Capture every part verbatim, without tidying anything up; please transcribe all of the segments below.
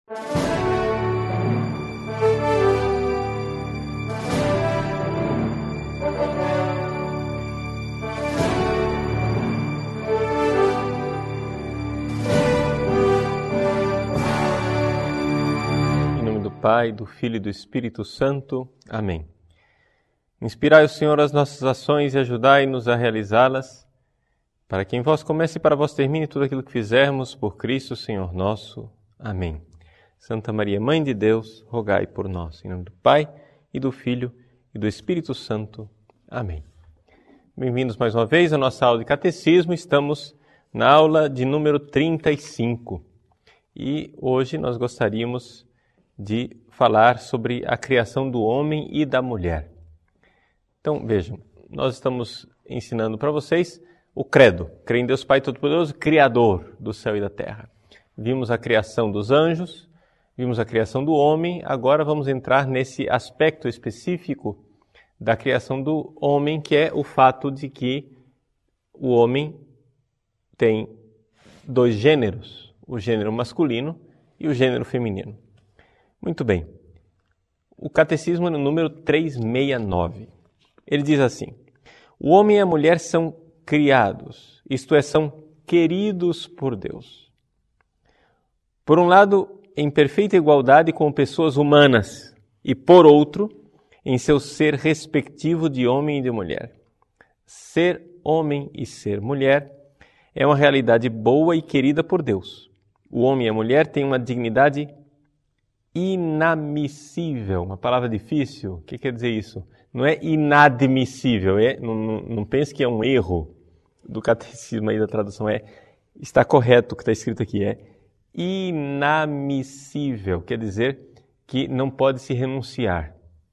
Pai, do Filho e do Espírito Santo. Amém. Inspirai o Senhor as nossas ações e ajudai-nos a realizá-las, para que em vós comece e para vós termine tudo aquilo que fizermos por Cristo, Senhor nosso. Amém. Santa Maria, Mãe de Deus, rogai por nós. Em nome do Pai, e do Filho, e do Espírito Santo. Amém. Bem-vindos mais uma vez à nossa aula de Catecismo. Estamos na aula de número trinta e cinco. E hoje nós gostaríamos de falar sobre a criação do homem e da mulher. Então, vejam, nós estamos ensinando para vocês o credo. Creio em Deus Pai Todo-Poderoso, Criador do céu e da terra. Vimos a criação dos anjos, vimos a criação do homem, agora vamos entrar nesse aspecto específico da criação do homem, que é o fato de que o homem tem dois gêneros, o gênero masculino e o gênero feminino. Muito bem. O Catecismo no número trezentos e sessenta e nove. Ele diz assim: o homem e a mulher são criados, isto é, são queridos por Deus. Por um lado, em perfeita igualdade com pessoas humanas, e por outro, em seu ser respectivo de homem e de mulher. Ser homem e ser mulher é uma realidade boa e querida por Deus. O homem e a mulher têm uma dignidade inadmissível, uma palavra difícil. O que quer dizer isso? Não é inadmissível, é, não, não, não pense que é um erro do catecismo aí da tradução, é, está correto o que está escrito aqui, é inadmissível, quer dizer que não pode se renunciar,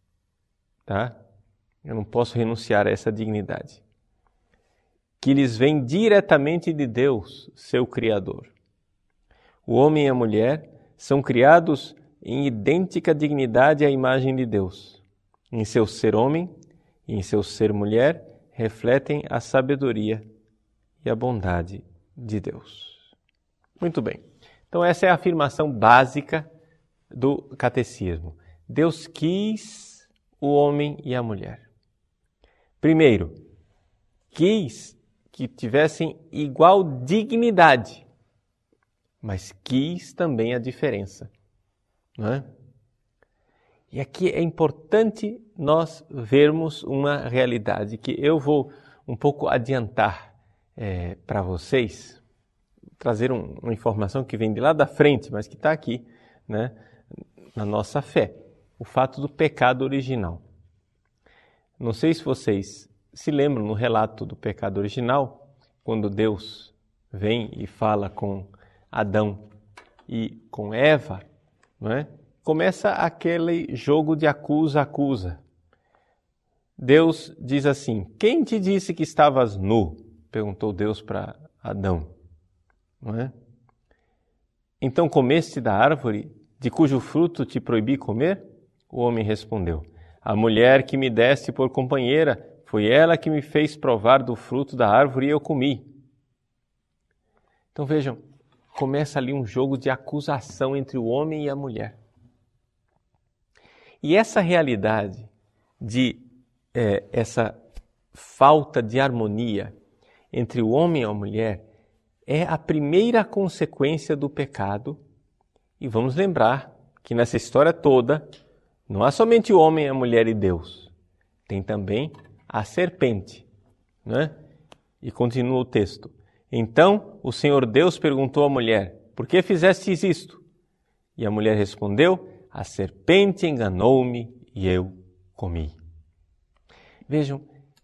tá? Eu não posso renunciar a essa dignidade, que lhes vem diretamente de Deus, seu Criador. O homem e a mulher são criados em idêntica dignidade à imagem de Deus. Em seu ser homem e em seu ser mulher, refletem a sabedoria e a bondade de Deus. Muito bem. Então essa é a afirmação básica do catecismo. Deus quis o homem e a mulher. Primeiro, quis que tivessem igual dignidade, mas quis também a diferença. Não é? E aqui é importante nós vermos uma realidade que eu vou um pouco adiantar é, para vocês, trazer um, uma informação que vem de lá da frente, mas que está aqui, né, na nossa fé. O fato do pecado original. Não sei se vocês se lembram no relato do pecado original, quando Deus vem e fala com Adão e com Eva, não é? Começa aquele jogo de acusa-acusa. Deus diz assim: quem te disse que estavas nu? Perguntou Deus para Adão. Não é? Então comeste da árvore de cujo fruto te proibi comer? O homem respondeu: a mulher que me deste por companheira, foi ela que me fez provar do fruto da árvore e eu comi. Então vejam, começa ali um jogo de acusação entre o homem e a mulher. E essa realidade de é, essa falta de harmonia entre o homem e a mulher é a primeira consequência do pecado. E vamos lembrar que nessa história toda não há somente o homem, a mulher e Deus. Tem também a serpente, né? E continua o texto. Então o Senhor Deus perguntou à mulher: por que fizestes isto? E a mulher respondeu: a serpente enganou-me e eu comi. Vejam,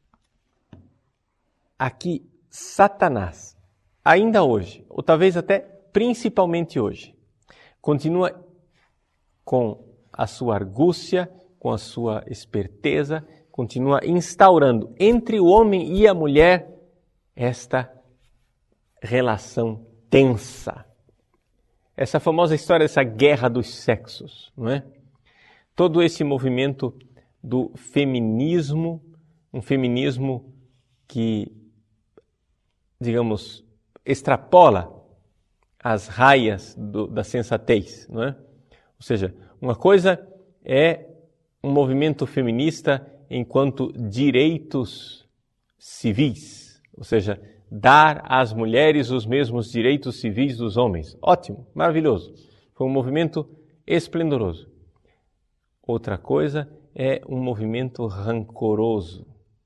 aqui Satanás, ainda hoje, ou talvez até principalmente hoje, continua com a sua argúcia, com a sua esperteza, continua instaurando entre o homem e a mulher esta relação tensa. Essa famosa história dessa guerra dos sexos, não é? Todo esse movimento do feminismo, um feminismo que, digamos, extrapola as raias do, da sensatez, não é? Ou seja, uma coisa é um movimento feminista enquanto direitos civis, ou seja, dar às mulheres os mesmos direitos civis dos homens. Ótimo, maravilhoso. Foi um movimento esplendoroso. Outra coisa é um movimento rancoroso,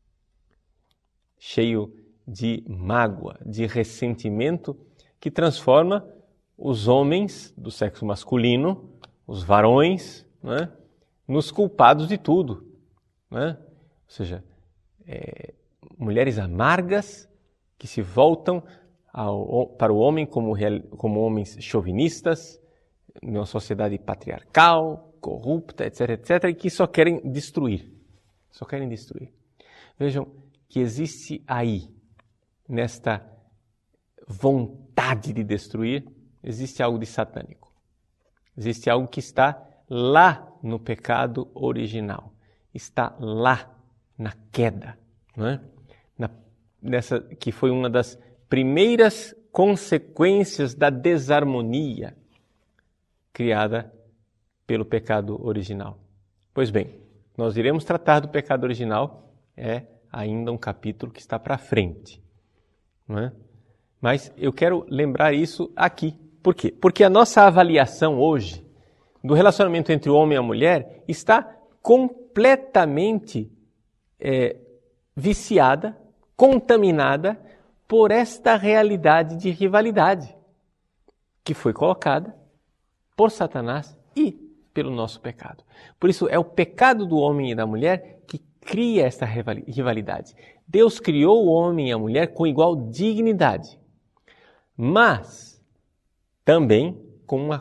cheio de mágoa, de ressentimento, que transforma os homens do sexo masculino, os varões, né, nos culpados de tudo. Né? Ou seja, é, mulheres amargas que se voltam ao, para o homem como, como homens chauvinistas, numa sociedade patriarcal, corrupta, etc, etcétera, e que só querem destruir. Só querem destruir. Vejam que existe aí, nesta vontade de destruir, existe algo de satânico. Existe algo que está lá no pecado original. Está lá na queda, não é? Na, nessa, que foi uma das primeiras consequências da desarmonia criada pelo pecado original. Pois bem, nós iremos tratar do pecado original, é ainda um capítulo que está para frente, não é? Mas eu quero lembrar isso aqui. Por quê? Porque a nossa avaliação hoje do relacionamento entre o homem e a mulher está completamente é, viciada, contaminada por esta realidade de rivalidade que foi colocada por Satanás e pelo nosso pecado. Por isso, é o pecado do homem e da mulher que cria esta rivalidade. Deus criou o homem e a mulher com igual dignidade, mas também com uma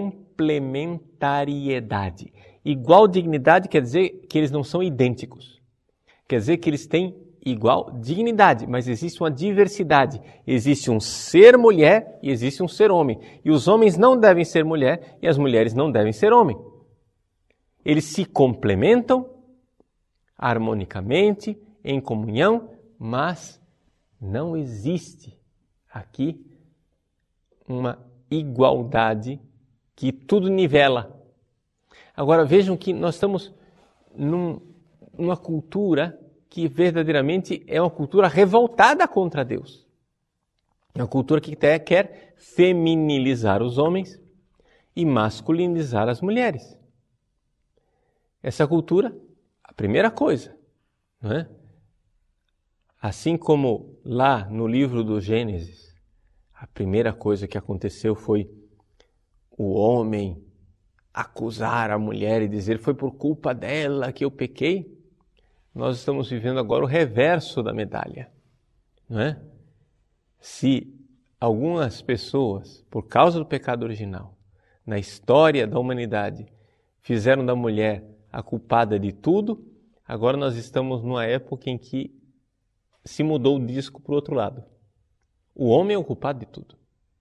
complementariedade. Igual dignidade quer dizer que eles não são idênticos. Quer dizer que eles têm igual dignidade, mas existe uma diversidade. Existe um ser mulher e existe um ser homem. E os homens não devem ser mulher e as mulheres não devem ser homem. Eles se complementam harmonicamente, em comunhão, mas não existe aqui uma igualdade que tudo nivela. Agora vejam que nós estamos num, numa cultura que verdadeiramente é uma cultura revoltada contra Deus. É uma cultura que até quer feminilizar os homens e masculinizar as mulheres. Essa cultura, a primeira coisa, não é? Assim como lá no livro do Gênesis, a primeira coisa que aconteceu foi o homem acusar a mulher e dizer foi por culpa dela que eu pequei. Nós estamos vivendo agora o reverso da medalha, não é? Se algumas pessoas, por causa do pecado original, na história da humanidade, fizeram da mulher a culpada de tudo, agora nós estamos numa época em que se mudou o disco para o outro lado. O homem é o culpado de tudo.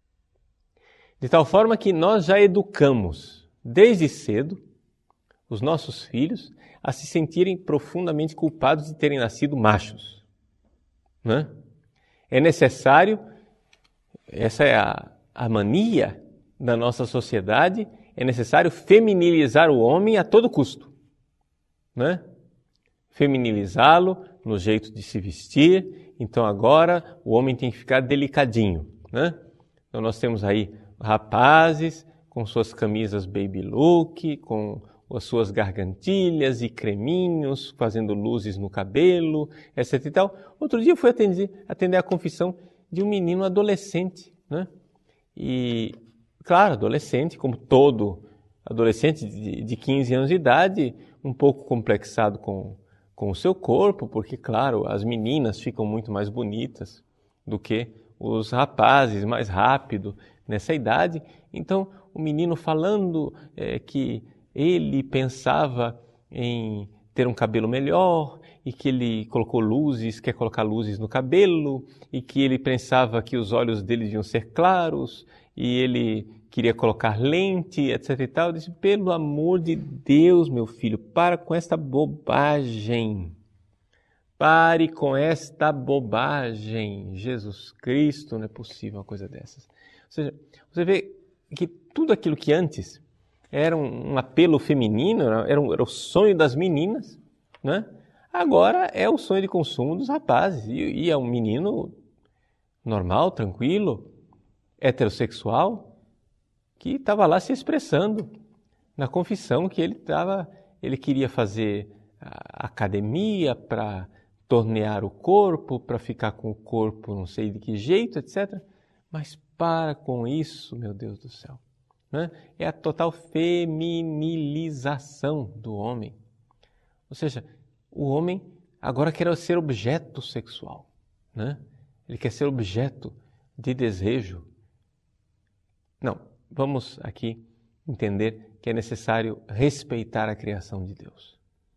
De tal forma que nós já educamos, desde cedo, os nossos filhos a se sentirem profundamente culpados de terem nascido machos. Né? É necessário, essa é a, a mania da nossa sociedade, é necessário feminilizar o homem a todo custo. Né? Feminilizá-lo no jeito de se vestir, então agora o homem tem que ficar delicadinho. Né? Então nós temos aí rapazes com suas camisas baby look, com as suas gargantilhas e creminhos, fazendo luzes no cabelo, etc e tal. Outro dia eu fui atender, atender a confissão de um menino adolescente, né? E, claro, adolescente, como todo adolescente de, de quinze anos de idade, um pouco complexado com, com o seu corpo, porque, claro, as meninas ficam muito mais bonitas do que os rapazes, mais rápido nessa idade. Então, o menino falando é, que ele pensava em ter um cabelo melhor e que ele colocou luzes, quer colocar luzes no cabelo e que ele pensava que os olhos dele deviam ser claros e ele queria colocar lente, etc e tal. Eu disse, pelo amor de Deus, meu filho, para com esta bobagem. Pare com esta bobagem. Jesus Cristo, não é possível uma coisa dessas. Ou seja, você vê que tudo aquilo que antes era um, um apelo feminino, era, um, era o sonho das meninas, né? Agora é o sonho de consumo dos rapazes. E, e é um menino normal, tranquilo, heterossexual, que estava lá se expressando na confissão que ele, tava, ele queria fazer academia para tornear o corpo, para ficar com o corpo não sei de que jeito, etcétera. Mas para com isso, meu Deus do céu. Né? É a total feminilização do homem. Ou seja, o homem agora quer ser objeto sexual. Né? Ele quer ser objeto de desejo. Não, vamos aqui entender que é necessário respeitar a criação de Deus.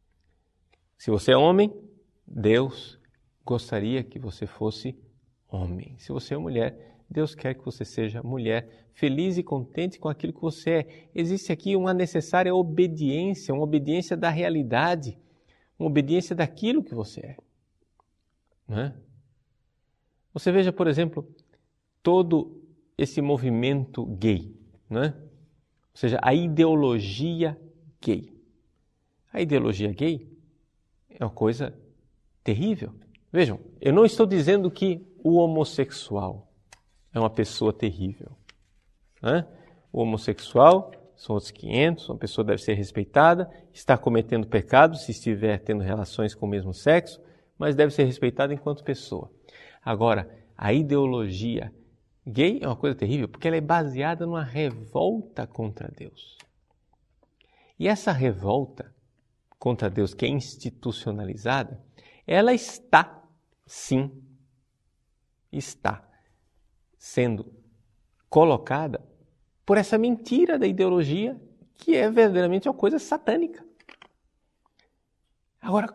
Se você é homem, Deus gostaria que você fosse homem. Se você é mulher, Deus quer que você seja mulher, feliz e contente com aquilo que você é. Existe aqui uma necessária obediência, uma obediência da realidade, uma obediência daquilo que você é. Não é? Você veja, por exemplo, todo esse movimento gay, não é? Ou seja, a ideologia gay. A ideologia gay é uma coisa terrível. Vejam, eu não estou dizendo que o homossexual é uma pessoa terrível. Né? O homossexual são outros quinhentos, uma pessoa deve ser respeitada, está cometendo pecado se estiver tendo relações com o mesmo sexo, mas deve ser respeitada enquanto pessoa. Agora, a ideologia gay é uma coisa terrível porque ela é baseada numa revolta contra Deus. E essa revolta contra Deus, que é institucionalizada, ela está, sim, está sendo colocada por essa mentira da ideologia que é verdadeiramente uma coisa satânica. Agora,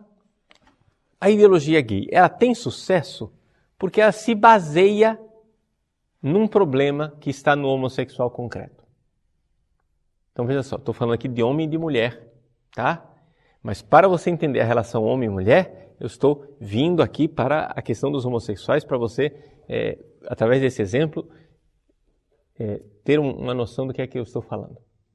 a ideologia gay, ela tem sucesso porque ela se baseia num problema que está no homossexual concreto. Então veja só, estou falando aqui de homem e de mulher, tá? Mas para você entender a relação homem e mulher, eu estou vindo aqui para a questão dos homossexuais, para você, é, através desse exemplo, é, ter um, uma noção do que é que eu estou falando.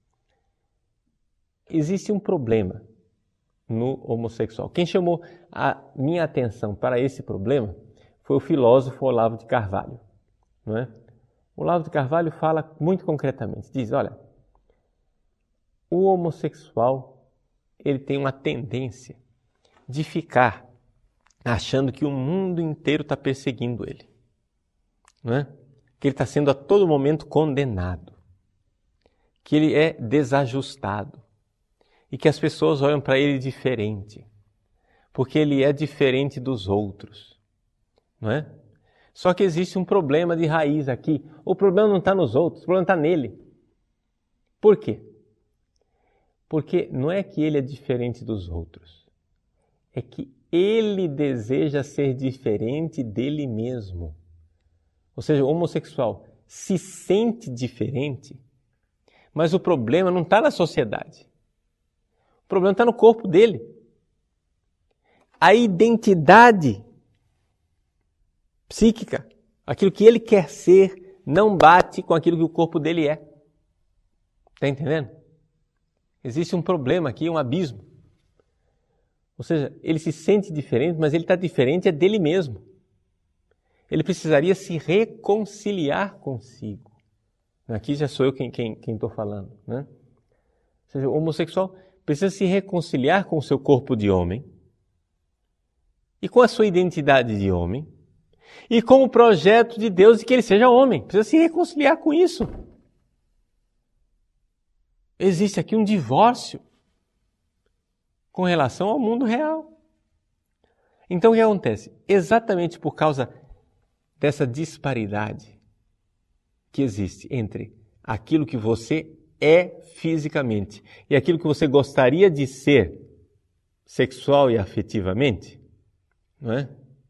Existe um problema no homossexual. Quem chamou a minha atenção para esse problema foi o filósofo Olavo de Carvalho. Não é? O Olavo de Carvalho fala muito concretamente, diz, olha, o homossexual ele tem uma tendência de ficar achando que o mundo inteiro está perseguindo ele. Não é? Que ele está sendo a todo momento condenado. Que ele é desajustado. E que as pessoas olham para ele diferente. Porque ele é diferente dos outros. Não é? Só que existe um problema de raiz aqui. O problema não está nos outros, o problema está nele. Por quê? Porque não é que ele é diferente dos outros. É que ele deseja ser diferente dele mesmo. Ou seja, o homossexual se sente diferente, mas o problema não está na sociedade. O problema está no corpo dele. A identidade psíquica, aquilo que ele quer ser, não bate com aquilo que o corpo dele é. Está entendendo? Existe um problema aqui, um abismo. Ou seja, ele se sente diferente, mas ele está diferente é dele mesmo. Ele precisaria se reconciliar consigo. Aqui já sou eu quem estou quem, quem falando. Né? Ou seja, o homossexual precisa se reconciliar com o seu corpo de homem e com a sua identidade de homem e com o projeto de Deus de que ele seja homem. Precisa se reconciliar com isso. Existe aqui um divórcio com relação ao mundo real. Então, o que acontece? Exatamente por causa dessa disparidade que existe entre aquilo que você é fisicamente e aquilo que você gostaria de ser sexual e afetivamente, não é?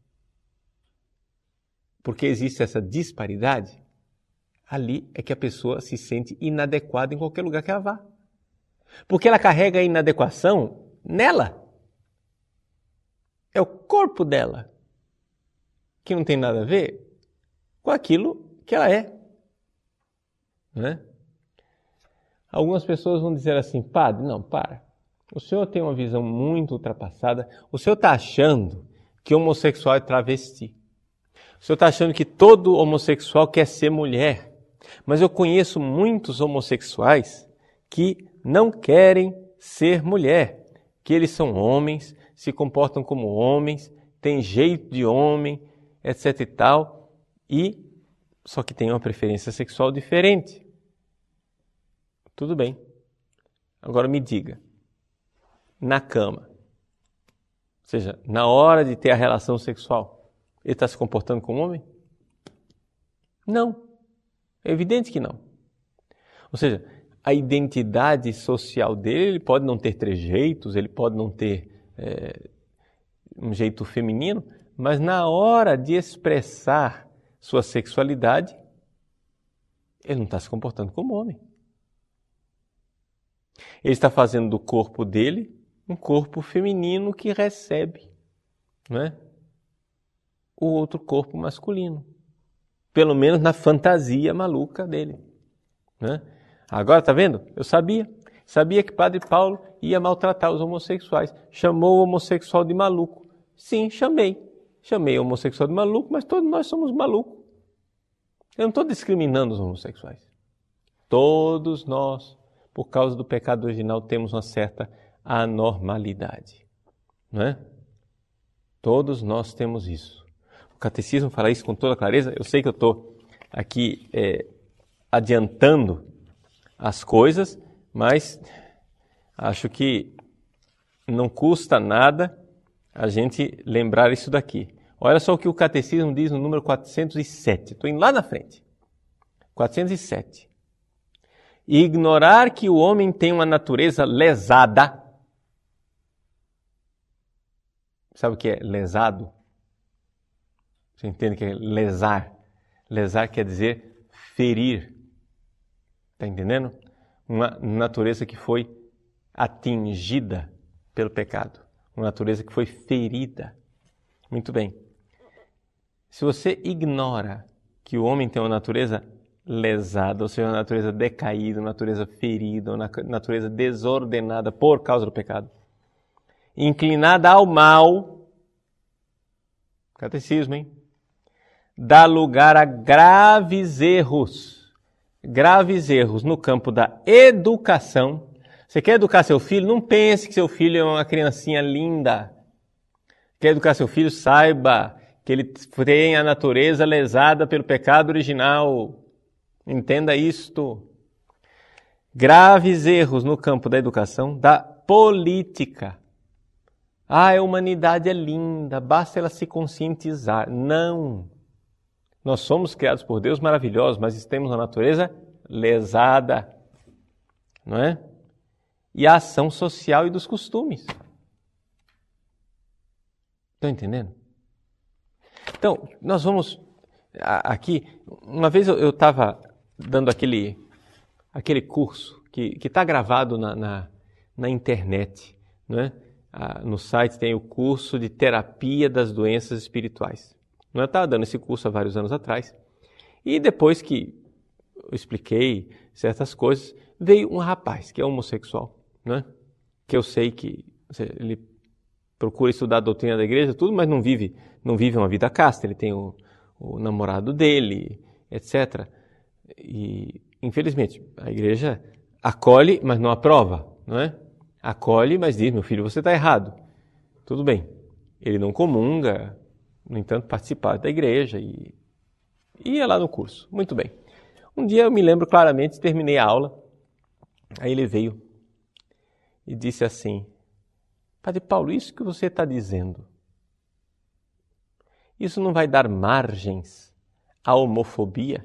Porque existe essa disparidade, ali é que a pessoa se sente inadequada em qualquer lugar que ela vá. Porque ela carrega a inadequação nela. É o corpo dela, que não tem nada a ver com aquilo que ela é. Não é? algumas pessoas vão dizer assim, padre, não, para. O senhor tem uma visão muito ultrapassada. O senhor está achando que homossexual é travesti. O senhor está achando que todo homossexual quer ser mulher. Mas eu conheço muitos homossexuais que não querem ser mulher. Que eles são homens, se comportam como homens, têm jeito de homem, etc e tal. E só que têm uma preferência sexual diferente. Tudo bem. Agora me diga. Na cama, ou seja, na hora de ter a relação sexual, ele está se comportando como homem? Não. É evidente que não. Ou seja, a identidade social dele, ele pode não ter trejeitos, ele pode não ter é, um jeito feminino, mas na hora de expressar sua sexualidade, ele não está se comportando como homem. Ele está fazendo do corpo dele um corpo feminino que recebe, não é? O outro corpo masculino. Pelo menos na fantasia maluca dele. Né? Agora, tá vendo? Eu sabia. Sabia que Padre Paulo ia maltratar os homossexuais. Chamou o homossexual de maluco. Sim, chamei. Chamei o homossexual de maluco, mas todos nós somos malucos. Eu não estou discriminando os homossexuais. Todos nós, por causa do pecado original, temos uma certa anormalidade. Não é? Todos nós temos isso. O catecismo fala isso com toda clareza. Eu sei que eu estou aqui é, adiantando as coisas, mas acho que não custa nada a gente lembrar isso daqui. Olha só o que o catecismo diz no número quatrocentos e sete. Estou indo lá na frente. quatrocentos e sete. Ignorar que o homem tem uma natureza lesada. Sabe o que é lesado? Você entende que é lesar? Lesar quer dizer ferir. Está entendendo? Uma natureza que foi atingida pelo pecado. Uma natureza que foi ferida. Muito bem. Se você ignora que o homem tem uma natureza lesada, ou seja, uma natureza decaída, uma natureza ferida, uma natureza desordenada por causa do pecado, inclinada ao mal, catecismo, hein? Dá lugar a graves erros. Graves erros no campo da educação. Você quer educar seu filho? Não pense que seu filho é uma criancinha linda. Quer educar seu filho? Saiba que ele tem a natureza lesada pelo pecado original. Entenda isto. Graves erros no campo da educação, da política. Ah, a humanidade é linda, basta ela se conscientizar. Não. Nós somos criados por Deus maravilhosos, mas temos uma natureza lesada. Não é? E a ação social e dos costumes. Estão entendendo? Então, nós vamos aqui... Uma vez eu estava dando aquele, aquele curso que está gravado na, na, na internet, não é? Ah, no site tem o curso de terapia das doenças espirituais. Eu estava dando esse curso há vários anos atrás. E depois que eu expliquei certas coisas, veio um rapaz que é homossexual, né? Que eu sei que ele procura estudar a doutrina da igreja, tudo, mas não vive, não vive uma vida casta. Ele tem o, o namorado dele, etcétera. E, infelizmente, a igreja acolhe, mas não aprova, não é? Acolhe, mas diz, meu filho, você está errado. Tudo bem. Ele não comunga, no entanto, participava da igreja e ia lá no curso. Muito bem. Um dia eu me lembro claramente, terminei a aula, aí ele veio e disse assim, Padre Paulo, isso que você está dizendo, isso não vai dar margens à homofobia?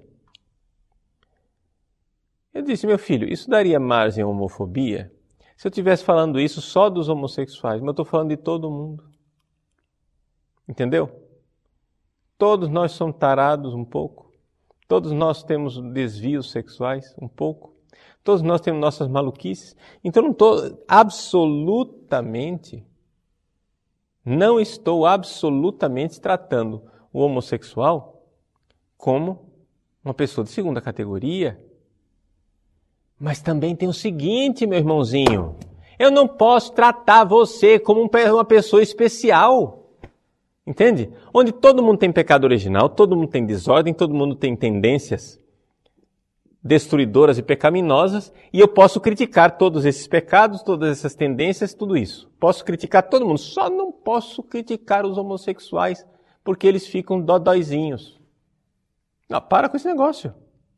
Eu disse, meu filho, isso daria margem à homofobia se eu estivesse falando isso só dos homossexuais, mas eu estou falando de todo mundo. Entendeu? Todos nós somos tarados um pouco. Todos nós temos desvios sexuais um pouco. Todos nós temos nossas maluquices. Então não estou absolutamente, não estou absolutamente tratando o homossexual como uma pessoa de segunda categoria. Mas também tem o seguinte, meu irmãozinho. Eu não posso tratar você como uma pessoa especial. Entende? Onde todo mundo tem pecado original, todo mundo tem desordem, todo mundo tem tendências destruidoras e pecaminosas, e eu posso criticar todos esses pecados, todas essas tendências, tudo isso. Posso criticar todo mundo, só não posso criticar os homossexuais, porque eles ficam dodóizinhos. Não, para com esse negócio.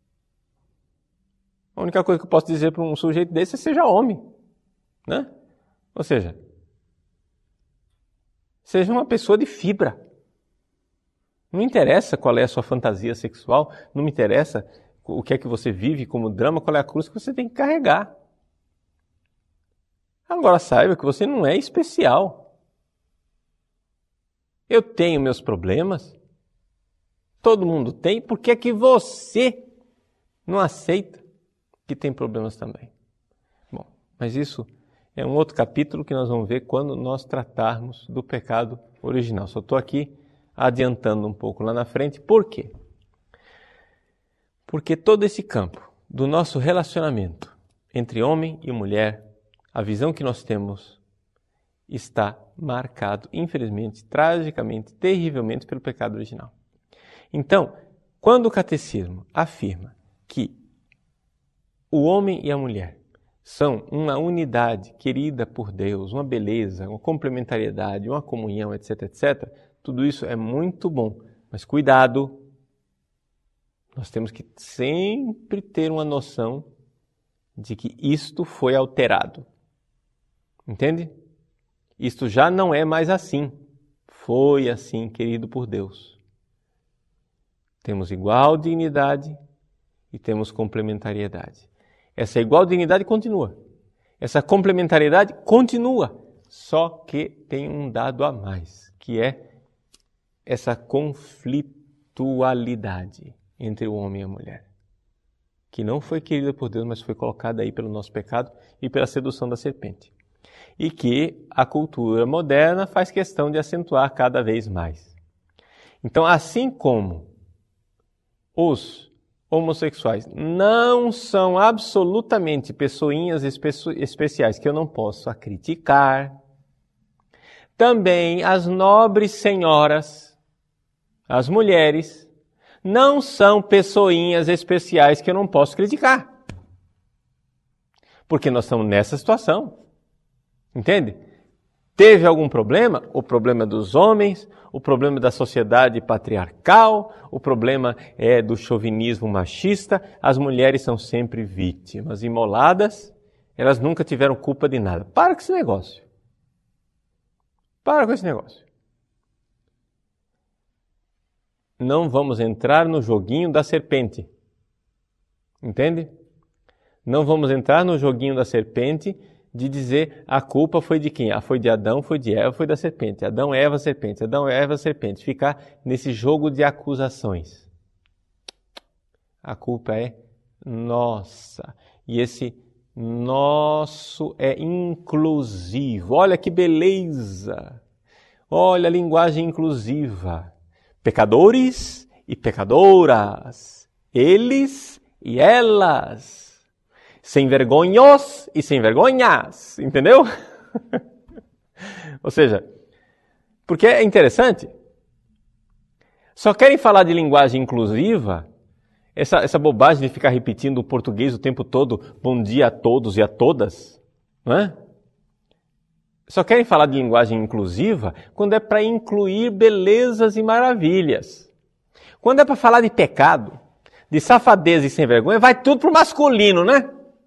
A única coisa que eu posso dizer para um sujeito desse é seja homem, né? Ou seja, seja uma pessoa de fibra. Não me interessa qual é a sua fantasia sexual, não me interessa o que é que você vive como drama, qual é a cruz que você tem que carregar. Agora saiba que você não é especial. Eu tenho meus problemas, todo mundo tem, por que é que você não aceita que tem problemas também? Bom, mas isso é um outro capítulo que nós vamos ver quando nós tratarmos do pecado original. Só estou aqui adiantando um pouco lá na frente. Por quê? Porque todo esse campo do nosso relacionamento entre homem e mulher, a visão que nós temos está marcado, infelizmente, tragicamente, terrivelmente pelo pecado original. Então, quando o catecismo afirma que o homem e a mulher são uma unidade querida por Deus, uma beleza, uma complementariedade, uma comunhão, etc, etcétera, tudo isso é muito bom, mas cuidado. Nós temos que sempre ter uma noção de que isto foi alterado. Entende? Isto já não é mais assim. Foi assim, querido por Deus. Temos igual dignidade e temos complementariedade. Essa igual dignidade continua. Essa complementariedade continua. Só que tem um dado a mais, que é essa conflitualidade entre o homem e a mulher, que não foi querida por Deus, mas foi colocada aí pelo nosso pecado e pela sedução da serpente. E que a cultura moderna faz questão de acentuar cada vez mais. Então, assim como os homossexuais não são absolutamente pessoinhas espe- especiais que eu não posso criticar, também as nobres senhoras, as mulheres, não são pessoinhas especiais que eu não posso criticar. Porque nós estamos nessa situação. Entende? Teve algum problema? O problema dos homens, o problema da sociedade patriarcal, o problema é do chauvinismo machista. As mulheres são sempre vítimas, imoladas. Elas nunca tiveram culpa de nada. Para com esse negócio. Para com esse negócio. Não vamos entrar no joguinho da serpente. Entende? Não vamos entrar no joguinho da serpente de dizer a culpa foi de quem? Ah, foi de Adão, foi de Eva, foi da serpente. Adão, Eva, serpente. Adão, Eva, serpente. Ficar nesse jogo de acusações. A culpa é nossa. E esse nosso é inclusivo. Olha que beleza! Olha a linguagem inclusiva. Pecadores e pecadoras, eles e elas, sem vergonhos e sem vergonhas, entendeu? Ou seja, porque é interessante, só querem falar de linguagem inclusiva, essa, essa bobagem de ficar repetindo o português o tempo todo, bom dia a todos e a todas, não é? Só querem falar de linguagem inclusiva quando é para incluir belezas e maravilhas. Quando é para falar de pecado, de safadeza e sem vergonha, vai tudo para o masculino, né?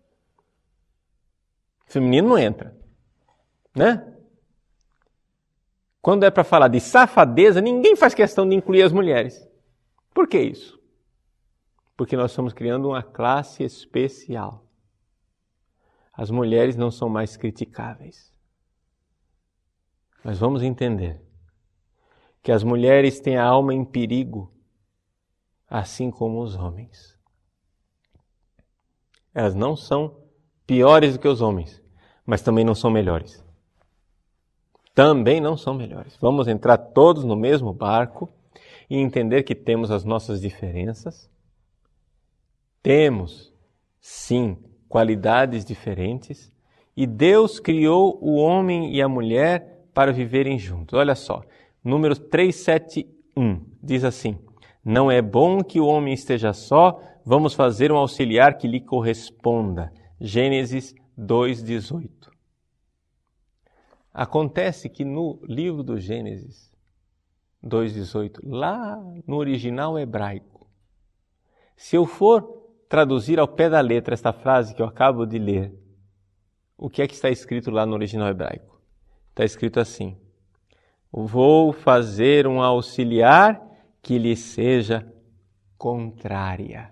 O feminino não entra, né? Quando é para falar de safadeza, ninguém faz questão de incluir as mulheres. Por que isso? Porque nós estamos criando uma classe especial. As mulheres não são mais criticáveis. Mas vamos entender que as mulheres têm a alma em perigo, assim como os homens. Elas não são piores do que os homens, mas também não são melhores. Também não são melhores. Vamos entrar todos no mesmo barco e entender que temos as nossas diferenças. Temos, sim, qualidades diferentes e Deus criou o homem e a mulher para viverem juntos. Olha só, número trezentos e setenta e um diz assim: não é bom que o homem esteja só, vamos fazer um auxiliar que lhe corresponda. Gênesis dois, dezoito. Acontece que no livro do Gênesis dois, dezoito, lá no original hebraico, se eu for traduzir ao pé da letra esta frase que eu acabo de ler, o que é que está escrito lá no original hebraico? Está escrito assim: vou fazer um auxiliar que lhe seja contrária.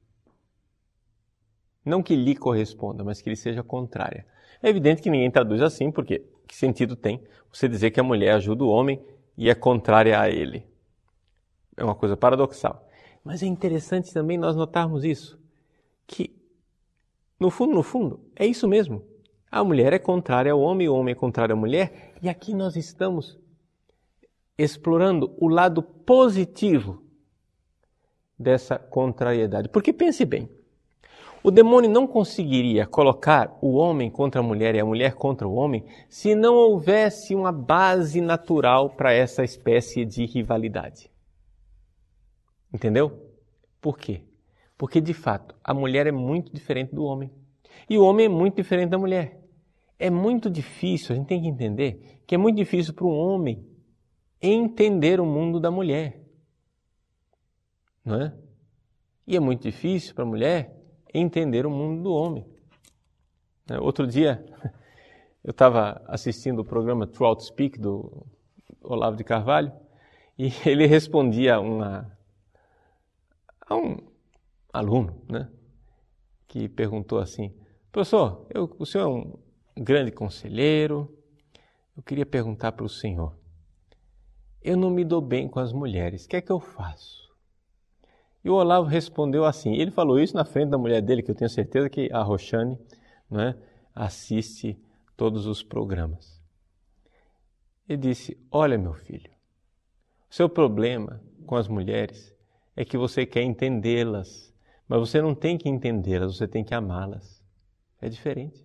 Não que lhe corresponda, mas que lhe seja contrária. É evidente que ninguém traduz assim, porque que sentido tem você dizer que a mulher ajuda o homem e é contrária a ele? É uma coisa paradoxal. Mas é interessante também nós notarmos isso, que no fundo, no fundo, é isso mesmo. A mulher é contrária ao homem, o homem é contrário à mulher, e aqui nós estamos explorando o lado positivo dessa contrariedade. Porque pense bem, o demônio não conseguiria colocar o homem contra a mulher e a mulher contra o homem se não houvesse uma base natural para essa espécie de rivalidade. Entendeu? Por quê? Porque, de fato, a mulher é muito diferente do homem. E o homem é muito diferente da mulher. É muito difícil, a gente tem que entender que é muito difícil para um homem entender o mundo da mulher. Não é? E é muito difícil para a mulher entender o mundo do homem. Outro dia, eu estava assistindo o programa Throughout Speak, do Olavo de Carvalho, e ele respondia a, uma, a um aluno, né, que perguntou assim: professor, eu, o senhor é um grande conselheiro, eu queria perguntar para o senhor, eu não me dou bem com as mulheres, o que é que eu faço? E o Olavo respondeu assim, ele falou isso na frente da mulher dele, que eu tenho certeza que a Roxane, né, assiste todos os programas. Ele disse: olha, meu filho, o seu problema com as mulheres é que você quer entendê-las, mas você não tem que entendê-las, você tem que amá-las. É diferente.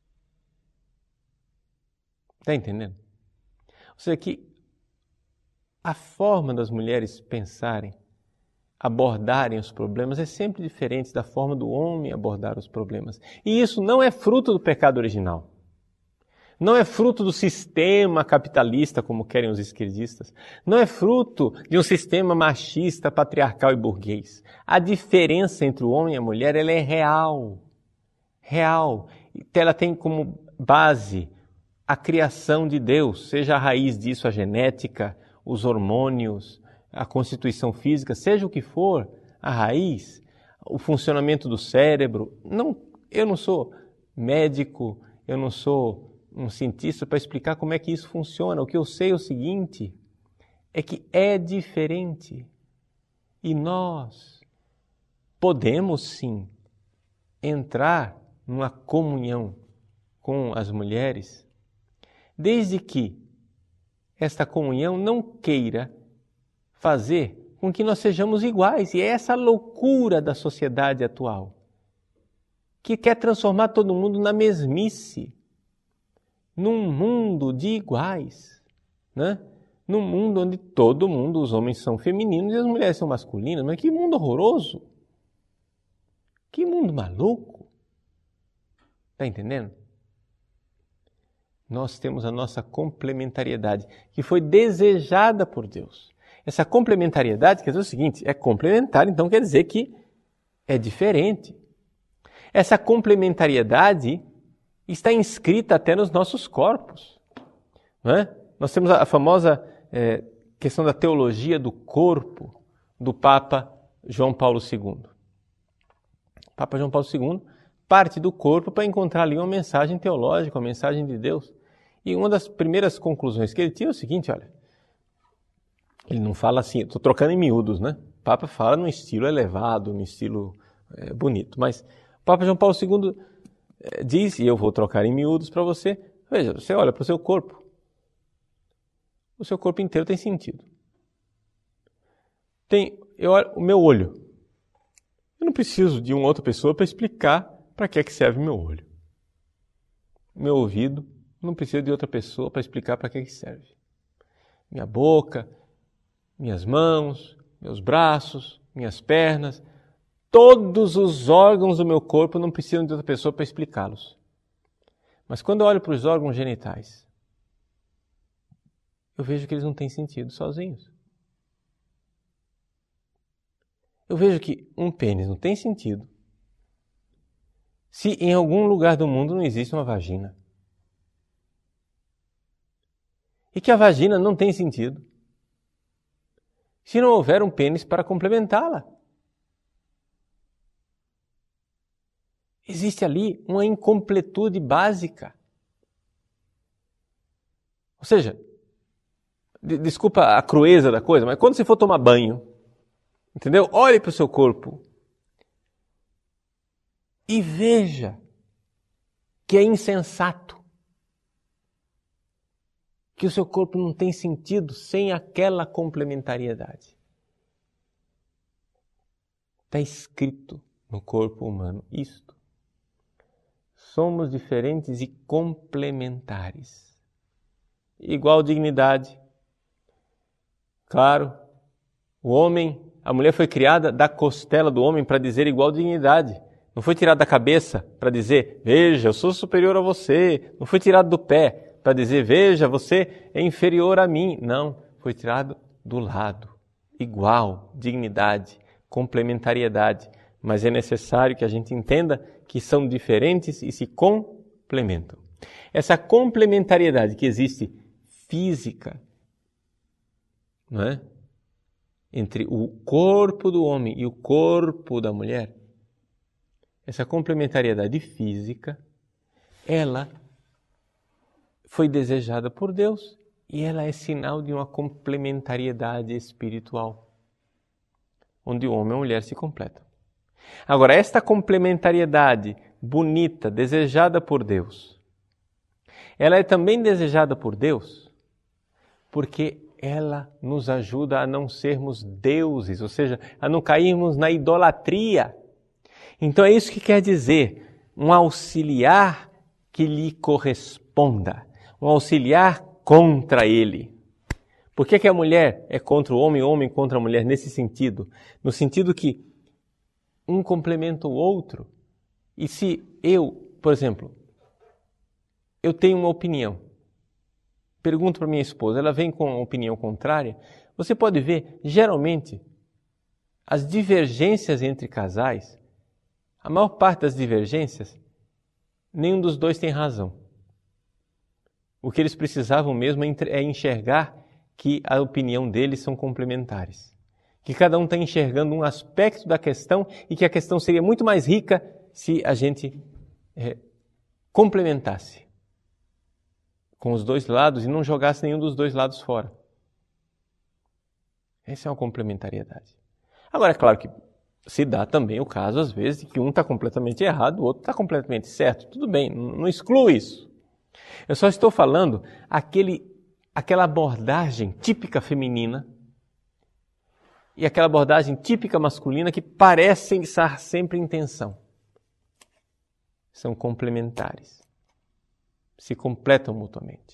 Está entendendo? Ou seja, que a forma das mulheres pensarem, abordarem os problemas é sempre diferente da forma do homem abordar os problemas. E isso não é fruto do pecado original. Não é fruto do sistema capitalista, como querem os esquerdistas. Não é fruto de um sistema machista, patriarcal e burguês. A diferença entre o homem e a mulher, ela é real. Real. Ela tem como base a criação de Deus, seja a raiz disso a genética, os hormônios, a constituição física, seja o que for, a raiz, o funcionamento do cérebro. Não, eu não sou médico, eu não sou um cientista para explicar como é que isso funciona. O que eu sei é o seguinte, é que é diferente. E nós podemos sim entrar numa comunhão com as mulheres, desde que esta comunhão não queira fazer com que nós sejamos iguais. E é essa loucura da sociedade atual, que quer transformar todo mundo na mesmice, num mundo de iguais, né? Num mundo onde todo mundo, os homens são femininos e as mulheres são masculinas. Mas que mundo horroroso! Que mundo maluco! Está entendendo? Nós temos a nossa complementariedade, que foi desejada por Deus. Essa complementariedade quer dizer o seguinte, é complementar, então quer dizer que é diferente. Essa complementariedade está inscrita até nos nossos corpos. Não é? Nós temos a famosa é, questão da teologia do corpo do Papa João Paulo segundo. O Papa João Paulo segundo parte do corpo para encontrar ali uma mensagem teológica, uma mensagem de Deus. E uma das primeiras conclusões que ele tira é o seguinte, olha, ele não fala assim, estou trocando em miúdos, né? O Papa fala num estilo elevado, num estilo é, bonito, mas o Papa João Paulo segundo é, diz, e eu vou trocar em miúdos para você, veja, você olha para o seu corpo, o seu corpo inteiro tem sentido. Tem, eu olho, o meu olho, eu não preciso de uma outra pessoa para explicar Para que é que serve meu olho? Meu ouvido não precisa de outra pessoa para explicar para que é que serve. Minha boca, minhas mãos, meus braços, minhas pernas, todos os órgãos do meu corpo não precisam de outra pessoa para explicá-los. Mas quando eu olho para os órgãos genitais, eu vejo que eles não têm sentido sozinhos. Eu vejo que um pênis não tem sentido se em algum lugar do mundo não existe uma vagina. E que a vagina não tem sentido se não houver um pênis para complementá-la. Existe ali uma incompletude básica. Ou seja, de- desculpa a crueza da coisa, mas quando você for tomar banho, entendeu? Olhe para o seu corpo e veja que é insensato, que o seu corpo não tem sentido sem aquela complementariedade. Está escrito no corpo humano isto. Somos diferentes e complementares. Igual dignidade. Claro, o homem, a mulher foi criada da costela do homem para dizer igual dignidade. Não foi tirada da cabeça para dizer, veja, eu sou superior a você. Não foi tirado do pé para dizer, veja, você é inferior a mim. Não, foi tirado do lado. Igual, dignidade, complementariedade. Mas é necessário que a gente entenda que são diferentes e se complementam. Essa complementariedade que existe física, não é? Entre o corpo do homem e o corpo da mulher, essa complementariedade física, ela foi desejada por Deus e ela é sinal de uma complementariedade espiritual, onde o homem e a mulher se completam. Agora, esta complementariedade bonita, desejada por Deus, ela é também desejada por Deus porque ela nos ajuda a não sermos deuses, ou seja, a não cairmos na idolatria. Então é isso que quer dizer, um auxiliar que lhe corresponda, um auxiliar contra ele. Por que que a mulher é contra o homem, o homem contra a mulher nesse sentido? No sentido que um complementa o outro. E se eu, por exemplo, eu tenho uma opinião, pergunto para minha esposa, ela vem com uma opinião contrária, você pode ver, geralmente, as divergências entre casais, a maior parte das divergências, nenhum dos dois tem razão. O que eles precisavam mesmo é enxergar que a opinião deles são complementares. Que cada um está enxergando um aspecto da questão e que a questão seria muito mais rica se a gente é, complementasse com os dois lados e não jogasse nenhum dos dois lados fora. Essa é uma complementariedade. Agora, é claro que se dá também o caso, às vezes, de que um está completamente errado, o outro está completamente certo. Tudo bem, não excluo isso. Eu só estou falando aquele, aquela abordagem típica feminina e aquela abordagem típica masculina que parecem estar sempre em tensão. São complementares. Se completam mutuamente.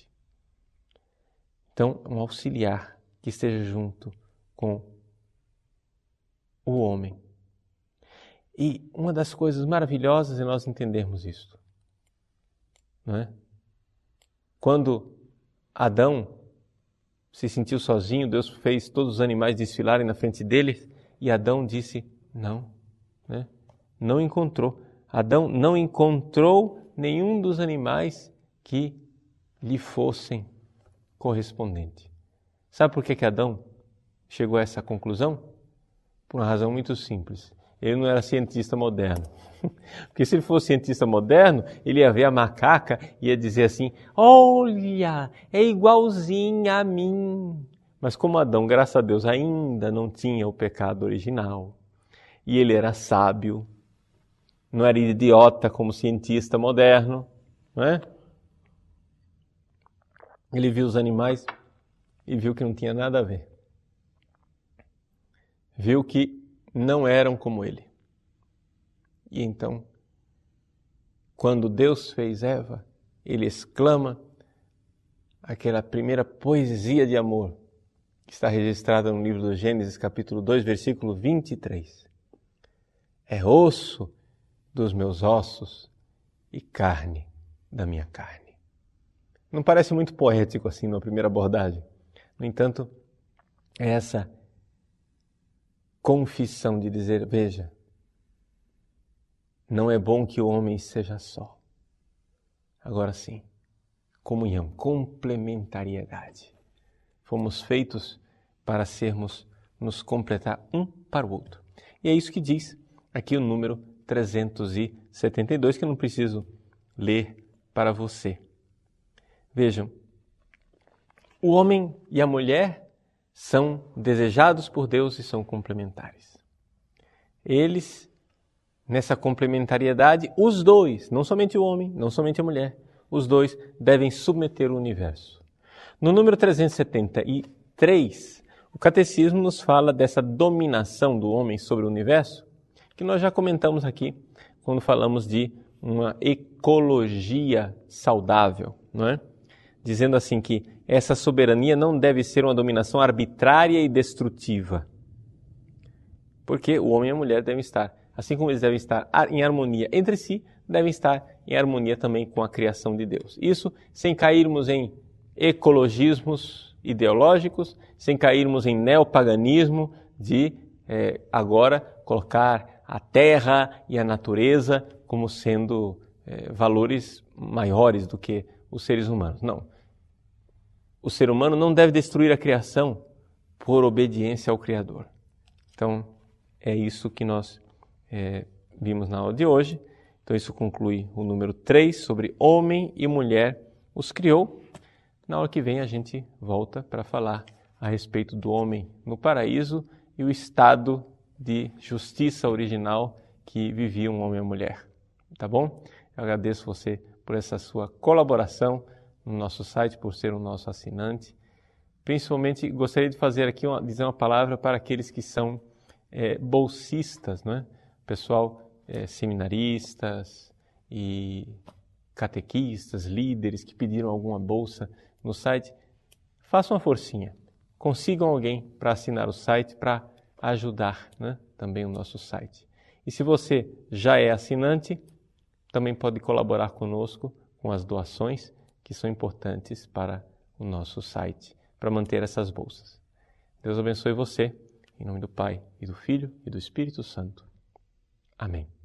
Então, um auxiliar que esteja junto com o homem. E uma das coisas maravilhosas é nós entendermos isso. Não é? Quando Adão se sentiu sozinho, Deus fez todos os animais desfilarem na frente dele e Adão disse não. Né? Não encontrou. Adão não encontrou nenhum dos animais que lhe fossem correspondente. Sabe por que que Adão chegou a essa conclusão? Por uma razão muito simples. Ele não era cientista moderno. Porque se ele fosse cientista moderno, ele ia ver a macaca e ia dizer assim, olha, é igualzinha a mim. Mas como Adão, graças a Deus, ainda não tinha o pecado original, e ele era sábio, não era idiota como cientista moderno, não é? Ele viu os animais e viu que não tinha nada a ver. Viu que não eram como ele. E então quando Deus fez Eva, Ele exclama aquela primeira poesia de amor que está registrada no livro do Gênesis, capítulo dois, versículo vinte e três. É osso dos meus ossos e carne da minha carne. Não parece muito poético assim na primeira abordagem. No entanto, é essa confissão de dizer, veja, não é bom que o homem seja só. Agora sim, comunhão, complementariedade. Fomos feitos para sermos, nos completar um para o outro. E é isso que diz aqui o número trezentos e setenta e dois, que eu não preciso ler para você. Vejam, o homem e a mulher são desejados por Deus e são complementares. Eles, nessa complementariedade, os dois, não somente o homem, não somente a mulher, os dois devem submeter o universo. No número trezentos e setenta e três, o Catecismo nos fala dessa dominação do homem sobre o universo, que nós já comentamos aqui quando falamos de uma ecologia saudável, não é? Dizendo assim que essa soberania não deve ser uma dominação arbitrária e destrutiva, porque o homem e a mulher devem estar, assim como eles devem estar em harmonia entre si, devem estar em harmonia também com a criação de Deus. Isso sem cairmos em ecologismos ideológicos, sem cairmos em neopaganismo de eh, agora colocar a terra e a natureza como sendo eh, valores maiores do que os seres humanos. Não. O ser humano não deve destruir a criação por obediência ao Criador. Então, é isso que nós eh, vimos na aula de hoje. Então, isso conclui o número três sobre homem e mulher os criou. Na aula que vem a gente volta para falar a respeito do homem no paraíso e o estado de justiça original que vivia um homem e uma mulher. Tá bom? Eu agradeço você por essa sua colaboração no nosso site, por ser o nosso assinante. Principalmente gostaria de fazer aqui uma, dizer uma palavra para aqueles que são é, bolsistas, não é? Pessoal, é, seminaristas e catequistas, líderes que pediram alguma bolsa no site. Façam uma forcinha. Consigam alguém para assinar o site, para ajudar, né, também o nosso site. E se você já é assinante, também pode colaborar conosco com as doações que são importantes para o nosso site, para manter essas bolsas. Deus abençoe você, em nome do Pai, e do Filho, e do Espírito Santo. Amém.